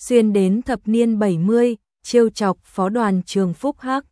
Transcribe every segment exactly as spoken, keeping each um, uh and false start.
xuyên đến thập niên bảy mươi, trêu chọc phó đoàn trường Phúc Hắc.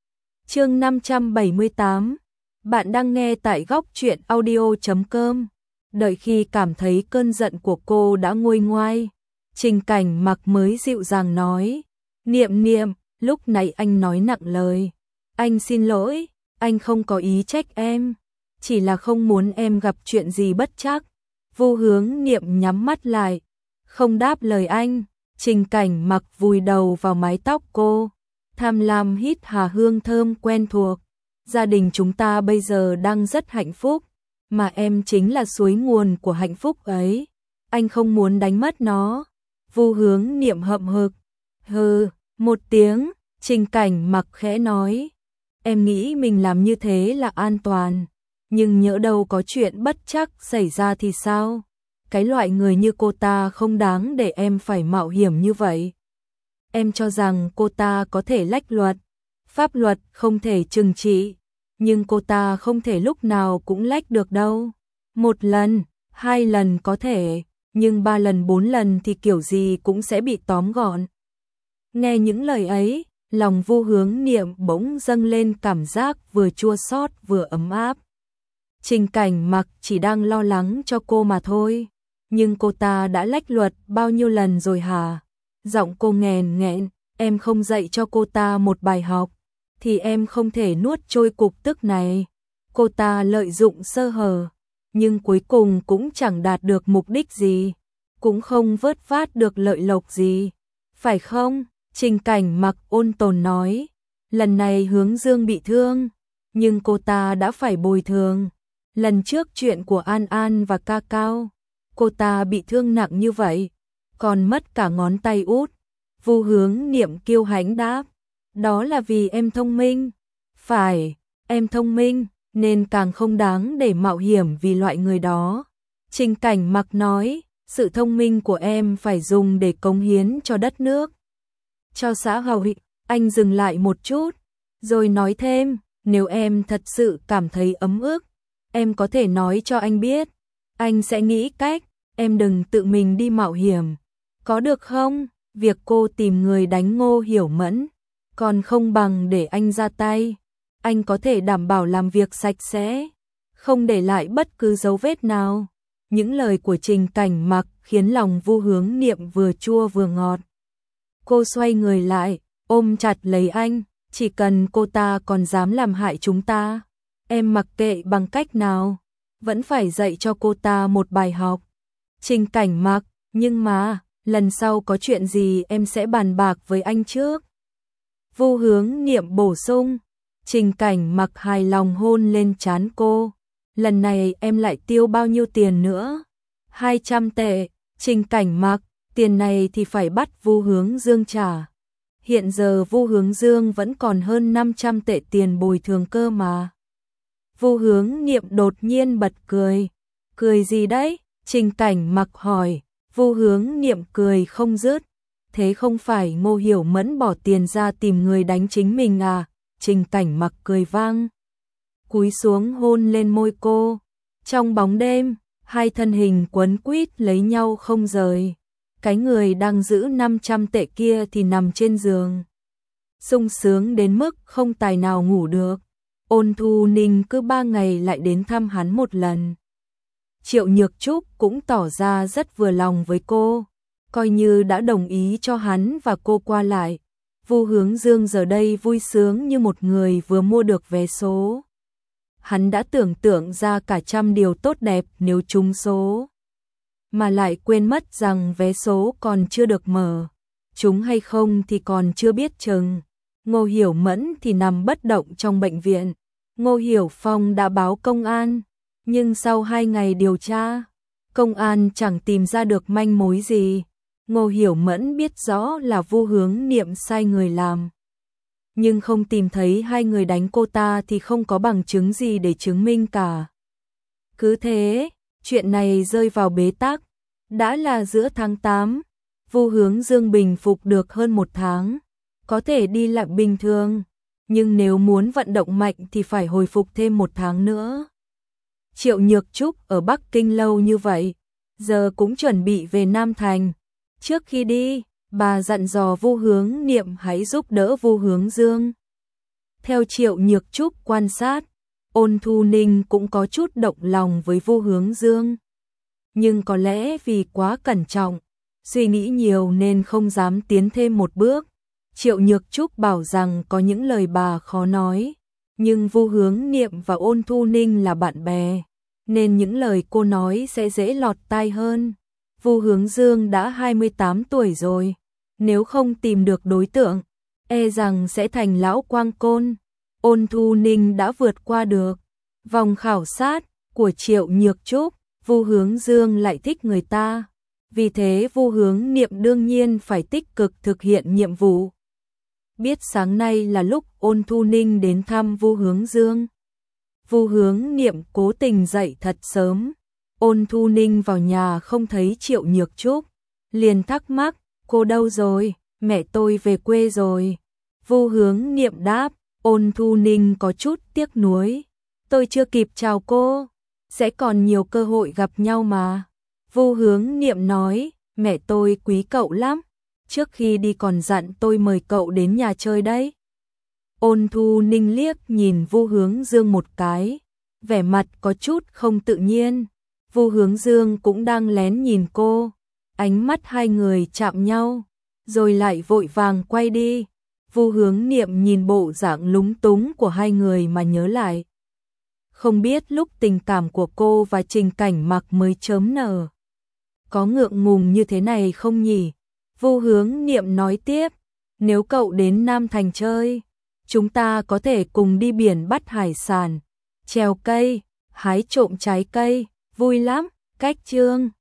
Chương năm trăm bảy mươi tám. Bạn đang nghe tại góc truyện audio chấm com. Đợi khi cảm thấy cơn giận của cô đã nguôi ngoai, Trình Cảnh Mặc mới dịu dàng nói, Niệm Niệm, lúc nãy anh nói nặng lời. Anh xin lỗi, anh không có ý trách em, chỉ là không muốn em gặp chuyện gì bất trắc. Vu Hướng Niệm nhắm mắt lại, không đáp lời anh. Trình Cảnh Mặc vùi đầu vào mái tóc cô, tham lam hít hà hương thơm quen thuộc. Gia đình chúng ta bây giờ đang rất hạnh phúc, mà em chính là suối nguồn của hạnh phúc ấy. Anh không muốn đánh mất nó. Vu Hướng Niệm hậm hực. Hừ, một tiếng, Trình Cảnh Mặc khẽ nói. Em nghĩ mình làm như thế là an toàn, nhưng nhỡ đâu có chuyện bất trắc xảy ra thì sao? Cái loại người như cô ta không đáng để em phải mạo hiểm như vậy. Em cho rằng cô ta có thể lách luật, pháp luật không thể trừng trị, nhưng cô ta không thể lúc nào cũng lách được đâu. Một lần, hai lần có thể, nhưng ba lần bốn lần thì kiểu gì cũng sẽ bị tóm gọn. Nghe những lời ấy, lòng Vu Hướng Niệm bỗng dâng lên cảm giác vừa chua xót vừa ấm áp. Trình Cảnh Mặc chỉ đang lo lắng cho cô mà thôi. Nhưng cô ta đã lách luật bao nhiêu lần rồi hả? Giọng cô nghèn nghẹn, em không dạy cho cô ta một bài học, thì em không thể nuốt trôi cục tức này. Cô ta lợi dụng sơ hở, nhưng cuối cùng cũng chẳng đạt được mục đích gì, cũng không vớt vát được lợi lộc gì. Phải không? Trình Cảnh Mặc ôn tồn nói, lần này Hướng Dương bị thương, nhưng cô ta đã phải bồi thường. Lần trước chuyện của An An và Ca Cao, cô ta bị thương nặng như vậy, còn mất cả ngón tay út. Vu Hướng Niệm kiêu hãnh đáp, đó là vì em thông minh. Phải, em thông minh, nên càng không đáng để mạo hiểm vì loại người đó. Trình Cảnh Mặc nói, sự thông minh của em phải dùng để cống hiến cho đất nước, cho xã hội. Anh dừng lại một chút, rồi nói thêm, nếu em thật sự cảm thấy ấm ức, em có thể nói cho anh biết, anh sẽ nghĩ cách. Em đừng tự mình đi mạo hiểm, có được không? Việc cô tìm người đánh Ngô Hiểu Mẫn, còn không bằng để anh ra tay. Anh có thể đảm bảo làm việc sạch sẽ, không để lại bất cứ dấu vết nào. Những lời của Trình Cảnh Mặc khiến lòng Vu Hướng Niệm vừa chua vừa ngọt. Cô xoay người lại, ôm chặt lấy anh, chỉ cần cô ta còn dám làm hại chúng ta, em mặc kệ bằng cách nào, vẫn phải dạy cho cô ta một bài học. Trình Cảnh Mặc, nhưng mà, lần sau có chuyện gì em sẽ bàn bạc với anh trước. Vu Hướng Niệm bổ sung. Trình Cảnh Mặc hài lòng hôn lên trán cô. Lần này em lại tiêu bao nhiêu tiền nữa? hai trăm tệ. Trình Cảnh Mặc, tiền này thì phải bắt Vu Hướng Dương trả. Hiện giờ Vu Hướng Dương vẫn còn hơn năm trăm tệ tiền bồi thường cơ mà. Vu Hướng Niệm đột nhiên bật cười. Cười gì đấy? Trình Cảnh Mặc hỏi. Vu Hướng Niệm cười không dứt. Thế không phải Ngô Hiểu Mẫn bỏ tiền ra tìm người đánh chính mình à? Trình Cảnh Mặc cười vang, cúi xuống hôn lên môi cô. Trong bóng đêm, hai thân hình quấn quýt lấy nhau không rời. Cái người đang giữ năm trăm tệ kia thì nằm trên giường, sung sướng đến mức không tài nào ngủ được. Ôn Thu Ninh cứ ba ngày lại đến thăm hắn một lần. Triệu Nhược Trúc cũng tỏ ra rất vừa lòng với cô, coi như đã đồng ý cho hắn và cô qua lại. Vu Hướng Dương giờ đây vui sướng như một người vừa mua được vé số. Hắn đã tưởng tượng ra cả trăm điều tốt đẹp nếu trúng số, mà lại quên mất rằng vé số còn chưa được mở. Trúng hay không thì còn chưa biết chừng. Ngô Hiểu Mẫn thì nằm bất động trong bệnh viện. Ngô Hiểu Phong đã báo công an, nhưng sau hai ngày điều tra, công an chẳng tìm ra được manh mối gì. Ngô Hiểu Mẫn biết rõ là Vu Hướng Niệm sai người làm, nhưng không tìm thấy hai người đánh cô ta thì không có bằng chứng gì để chứng minh cả. Cứ thế, chuyện này rơi vào bế tắc. Đã là giữa tháng tám, Vu Hướng Dương bình phục được hơn một tháng, có thể đi lại bình thường, nhưng nếu muốn vận động mạnh thì phải hồi phục thêm một tháng nữa. Triệu Nhược Trúc ở Bắc Kinh lâu như vậy, giờ cũng chuẩn bị về Nam Thành. Trước khi đi, Bà dặn dò Vu Hướng Niệm hãy giúp đỡ Vu Hướng Dương. Theo Triệu Nhược Trúc quan sát, Ôn Thu Ninh cũng có chút động lòng với Vu Hướng Dương. Nhưng có lẽ vì quá cẩn trọng, suy nghĩ nhiều nên không dám tiến thêm một bước. Triệu Nhược Trúc bảo rằng có những lời bà khó nói, nhưng Vu Hướng Niệm và Ôn Thu Ninh là bạn bè, nên những lời cô nói sẽ dễ lọt tai hơn. Vu Hướng Dương đã hai mươi tám tuổi rồi, nếu không tìm được đối tượng, e rằng sẽ thành lão quang côn. Ôn Thu Ninh đã vượt qua được vòng khảo sát của Triệu Nhược Trúc, Vu Hướng Dương lại thích người ta. Vì thế Vu Hướng Niệm đương nhiên phải tích cực thực hiện nhiệm vụ. Biết sáng nay là lúc Ôn Thu Ninh đến thăm Vu Hướng Dương, Vu Hướng Niệm cố tình dậy thật sớm. Ôn Thu Ninh vào nhà không thấy Triệu Nhược Trúc, liền thắc mắc, cô đâu rồi? Mẹ tôi về quê rồi. Vu Hướng Niệm đáp. Ôn Thu Ninh có chút tiếc nuối, tôi chưa kịp chào cô, sẽ còn nhiều cơ hội gặp nhau mà. Vu Hướng Niệm nói, mẹ tôi quý cậu lắm, trước khi đi còn dặn tôi mời cậu đến nhà chơi đấy. Ôn Thu Ninh liếc nhìn Vu Hướng Dương một cái, vẻ mặt có chút không tự nhiên. Vu Hướng Dương cũng đang lén nhìn cô, ánh mắt hai người chạm nhau, rồi lại vội vàng quay đi. Vu Hướng Niệm nhìn bộ dạng lúng túng của hai người mà nhớ lại. Không biết lúc tình cảm của cô và Trình Cảnh Mặc mới chớm nở, có ngượng ngùng như thế này không nhỉ? Vu Hướng Niệm nói tiếp, nếu cậu đến Nam Thành chơi, chúng ta có thể cùng đi biển bắt hải sản, trèo cây, hái trộm trái cây, vui lắm. Cách chương